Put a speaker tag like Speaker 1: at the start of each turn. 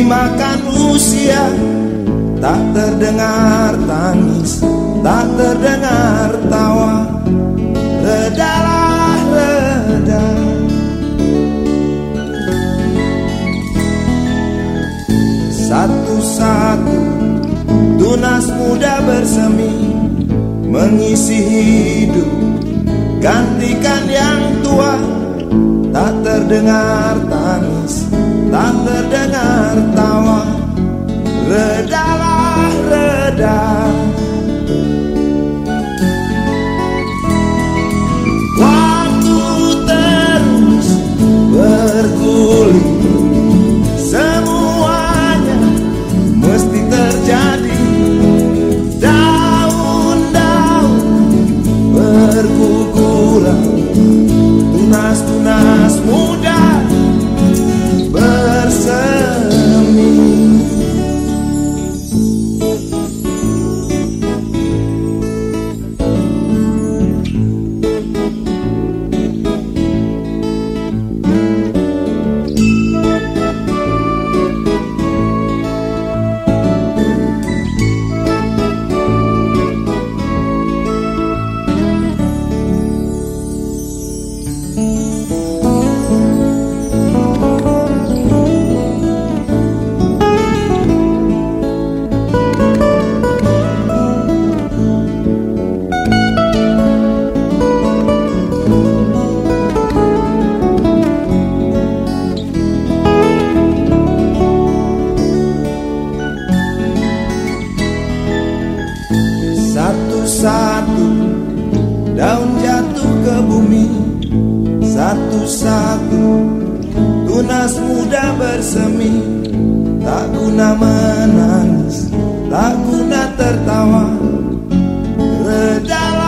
Speaker 1: dimakan usia. Tak terdengar tangis, tak terdengar tawa. Redalah, reda. Satu-satu tunas muda bersemi, mengisi hidup, gantikan yang tua. Tak terdengar tangis, tak terdengar tawa. Redalah, reda. Waktu terus bergulir, semuanya mesti terjadi. Daun-daun berguguran, tunas-tunas muda bersemi. Satu-satu daun jatuh ke bumi, satu-satu tunas muda bersemi. Tak guna menangis, tak guna tertawa. Redalah.